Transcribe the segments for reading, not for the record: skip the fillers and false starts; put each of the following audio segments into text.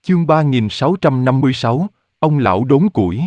Chương 3656, ông lão đốn củi.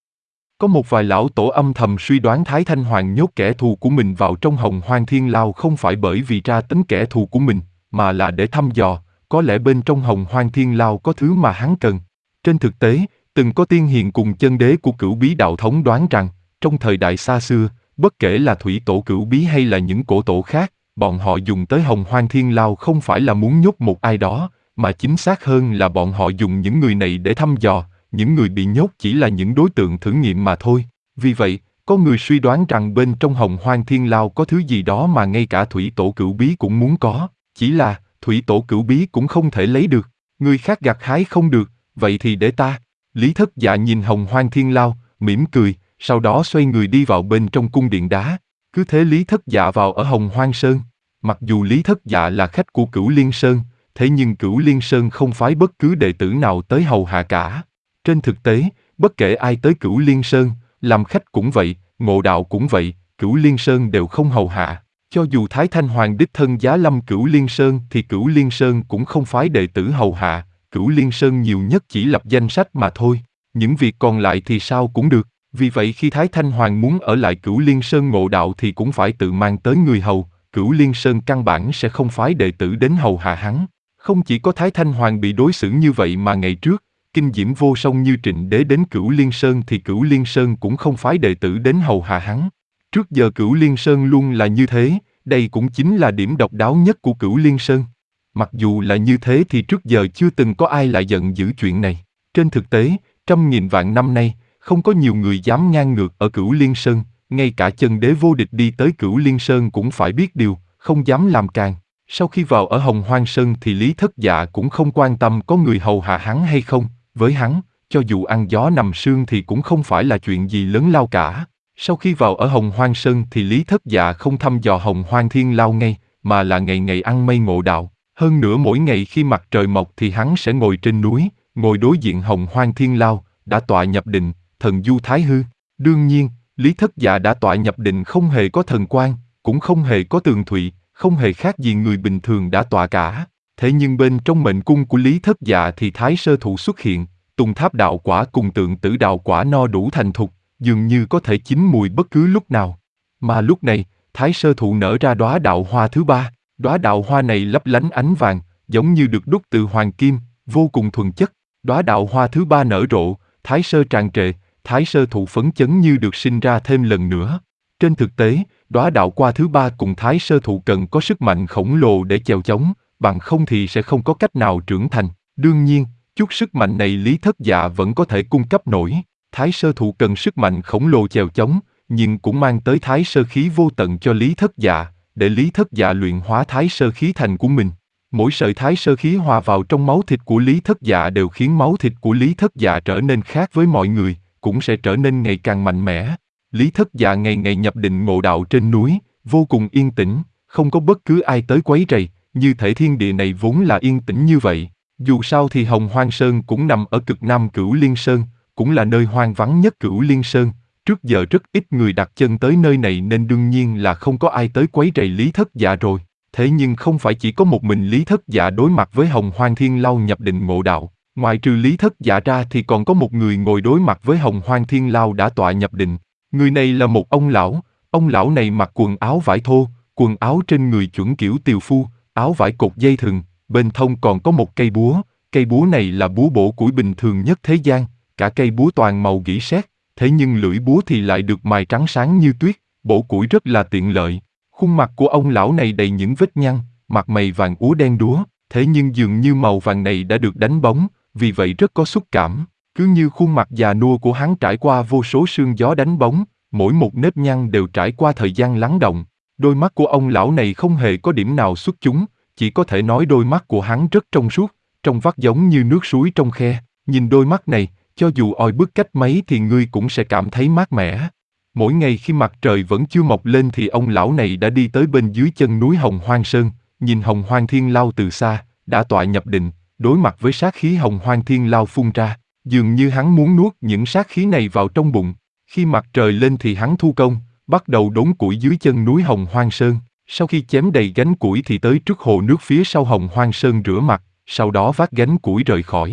Có một vài lão tổ âm thầm suy đoán Thái Thanh Hoàng nhốt kẻ thù của mình vào trong Hồng Hoang Thiên Lao không phải bởi vì tra tấn kẻ thù của mình, mà là để thăm dò, có lẽ bên trong Hồng Hoang Thiên Lao có thứ mà hắn cần. Trên thực tế, từng có tiên hiền cùng chân đế của Cửu Bí đạo thống đoán rằng, trong thời đại xa xưa, bất kể là thủy tổ Cửu Bí hay là những cổ tổ khác, bọn họ dùng tới Hồng Hoang Thiên Lao không phải là muốn nhốt một ai đó, mà chính xác hơn là bọn họ dùng những người này để thăm dò, những người bị nhốt chỉ là những đối tượng thử nghiệm mà thôi. Vì vậy, có người suy đoán rằng bên trong Hồng Hoang Thiên Lao có thứ gì đó mà ngay cả thủy tổ Cửu Bí cũng muốn có, chỉ là thủy tổ Cửu Bí cũng không thể lấy được, người khác gặt hái không được, vậy thì để ta. Lý Thất Dạ nhìn Hồng Hoang Thiên Lao, mỉm cười, sau đó xoay người đi vào bên trong cung điện đá. Cứ thế Lý Thất Dạ vào ở Hồng Hoang Sơn. Mặc dù Lý Thất Dạ là khách của Cửu Liên Sơn, thế nhưng Cửu Liên Sơn không phái bất cứ đệ tử nào tới hầu hạ cả. Trên thực tế, bất kể ai tới Cửu Liên Sơn, làm khách cũng vậy, ngộ đạo cũng vậy, Cửu Liên Sơn đều không hầu hạ. Cho dù Thái Thanh Hoàng đích thân giá lâm Cửu Liên Sơn thì Cửu Liên Sơn cũng không phái đệ tử hầu hạ, Cửu Liên Sơn nhiều nhất chỉ lập danh sách mà thôi. Những việc còn lại thì sao cũng được, vì vậy khi Thái Thanh Hoàng muốn ở lại Cửu Liên Sơn ngộ đạo thì cũng phải tự mang tới người hầu, Cửu Liên Sơn căn bản sẽ không phái đệ tử đến hầu hạ hắn. Không chỉ có Thái Thanh Hoàng bị đối xử như vậy mà ngày trước, kinh diễm vô song như Trịnh Đế đến Cửu Liên Sơn thì Cửu Liên Sơn cũng không phái đệ tử đến hầu hạ hắn. Trước giờ Cửu Liên Sơn luôn là như thế, đây cũng chính là điểm độc đáo nhất của Cửu Liên Sơn. Mặc dù là như thế thì trước giờ chưa từng có ai lại giận dữ chuyện này. Trên thực tế, trăm nghìn vạn năm nay, không có nhiều người dám ngang ngược ở Cửu Liên Sơn, ngay cả chân đế vô địch đi tới Cửu Liên Sơn cũng phải biết điều, không dám làm càn. Sau khi vào ở Hồng Hoang Sơn thì Lý Thất Dạ cũng không quan tâm có người hầu hạ hắn hay không, với hắn, cho dù ăn gió nằm sương thì cũng không phải là chuyện gì lớn lao cả. Sau khi vào ở Hồng Hoang Sơn thì Lý Thất Dạ không thăm dò Hồng Hoang Thiên Lao ngay, mà là ngày ngày ăn mây ngộ đạo. Hơn nữa mỗi ngày khi mặt trời mọc thì hắn sẽ ngồi trên núi, ngồi đối diện Hồng Hoang Thiên Lao, đã tọa nhập định, thần du thái hư. Đương nhiên, Lý Thất Dạ đã tọa nhập định không hề có thần quang, cũng không hề có tường thụy, không hề khác gì người bình thường đã tọa cả. Thế nhưng bên trong mệnh cung của Lý Thất Dạ thì Thái Sơ Thụ xuất hiện, Tùng Tháp đạo quả cùng Tượng Tử đạo quả no đủ thành thục, dường như có thể chín mùi bất cứ lúc nào. Mà lúc này, Thái Sơ Thụ nở ra đóa đạo hoa thứ ba. Đóa đạo hoa này lấp lánh ánh vàng, giống như được đúc từ hoàng kim, vô cùng thuần chất. Đóa đạo hoa thứ ba nở rộ, Thái Sơ tràn trề, Thái Sơ Thụ phấn chấn như được sinh ra thêm lần nữa. Trên thực tế, đóa đạo hoa thứ ba cùng Thái Sơ Thụ cần có sức mạnh khổng lồ để chèo chống, bằng không thì sẽ không có cách nào trưởng thành. Đương nhiên, chút sức mạnh này Lý Thất Dạ vẫn có thể cung cấp nổi. Thái Sơ Thụ cần sức mạnh khổng lồ chèo chống, nhưng cũng mang tới Thái Sơ khí vô tận cho Lý Thất Dạ, để Lý Thất Dạ luyện hóa Thái Sơ khí thành của mình. Mỗi sợi Thái Sơ khí hòa vào trong máu thịt của Lý Thất Dạ đều khiến máu thịt của Lý Thất Dạ trở nên khác với mọi người, cũng sẽ trở nên ngày càng mạnh mẽ. Lý Thất Dạ ngày ngày nhập định ngộ đạo trên núi, vô cùng yên tĩnh, không có bất cứ ai tới quấy rầy, như thể thiên địa này vốn là yên tĩnh như vậy. Dù sao thì Hồng Hoang Sơn cũng nằm ở cực nam Cửu Liên Sơn, cũng là nơi hoang vắng nhất Cửu Liên Sơn. Trước giờ rất ít người đặt chân tới nơi này nên đương nhiên là không có ai tới quấy rầy Lý Thất Dạ rồi. Thế nhưng không phải chỉ có một mình Lý Thất Dạ đối mặt với Hồng Hoang Thiên Lao nhập định ngộ đạo. Ngoài trừ Lý Thất Dạ ra thì còn có một người ngồi đối mặt với Hồng Hoang Thiên Lao đã tọa nhập định. Người này là một ông lão này mặc quần áo vải thô, quần áo trên người chuẩn kiểu tiều phu, áo vải cột dây thừng, bên hông còn có một cây búa này là búa bổ củi bình thường nhất thế gian, cả cây búa toàn màu gỉ sét, thế nhưng lưỡi búa thì lại được mài trắng sáng như tuyết, bổ củi rất là tiện lợi. Khuôn mặt của ông lão này đầy những vết nhăn, mặt mày vàng úa đen đúa, thế nhưng dường như màu vàng này đã được đánh bóng, vì vậy rất có xúc cảm. Cứ như khuôn mặt già nua của hắn trải qua vô số sương gió đánh bóng, mỗi một nếp nhăn đều trải qua thời gian lắng động. Đôi mắt của ông lão này không hề có điểm nào xuất chúng, chỉ có thể nói đôi mắt của hắn rất trong suốt, trong vắt giống như nước suối trong khe. Nhìn đôi mắt này, cho dù oi bức cách mấy thì ngươi cũng sẽ cảm thấy mát mẻ. Mỗi ngày khi mặt trời vẫn chưa mọc lên thì ông lão này đã đi tới bên dưới chân núi Hồng Hoang Sơn, nhìn Hồng Hoang Thiên Lao từ xa, đã tọa nhập định, đối mặt với sát khí Hồng Hoang Thiên Lao phun ra. Dường như hắn muốn nuốt những sát khí này vào trong bụng. Khi mặt trời lên thì hắn thu công, bắt đầu đốn củi dưới chân núi Hồng Hoang Sơn. Sau khi chém đầy gánh củi thì tới trước hồ nước phía sau Hồng Hoang Sơn rửa mặt, sau đó vác gánh củi rời khỏi.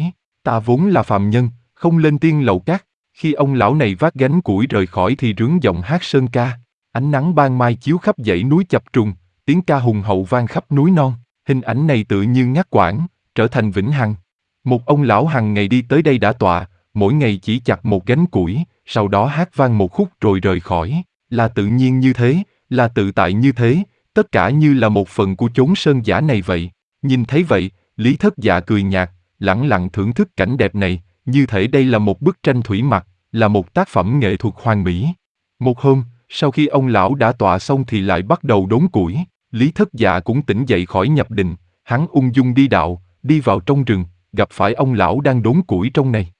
Ta vốn là phàm nhân, không lên tiên lầu các. Khi ông lão này vác gánh củi rời khỏi thì rướng giọng hát sơn ca. Ánh nắng ban mai chiếu khắp dãy núi chập trùng, tiếng ca hùng hậu vang khắp núi non. Hình ảnh này tự như ngắt quãng, trở thành vĩnh hằng. Một ông lão hằng ngày đi tới đây đã tọa, mỗi ngày chỉ chặt một gánh củi, sau đó hát vang một khúc rồi rời khỏi. Là tự nhiên như thế, là tự tại như thế, tất cả như là một phần của chốn sơn giả này vậy. Nhìn thấy vậy, Lý Thất Dạ cười nhạt, lẳng lặng thưởng thức cảnh đẹp này, như thể đây là một bức tranh thủy mặc, là một tác phẩm nghệ thuật hoàn mỹ. Một hôm, sau khi ông lão đã tọa xong thì lại bắt đầu đốn củi, Lý Thất Dạ cũng tỉnh dậy khỏi nhập định, hắn ung dung đi đạo, đi vào trong rừng, gặp phải ông lão đang đốn củi trong này.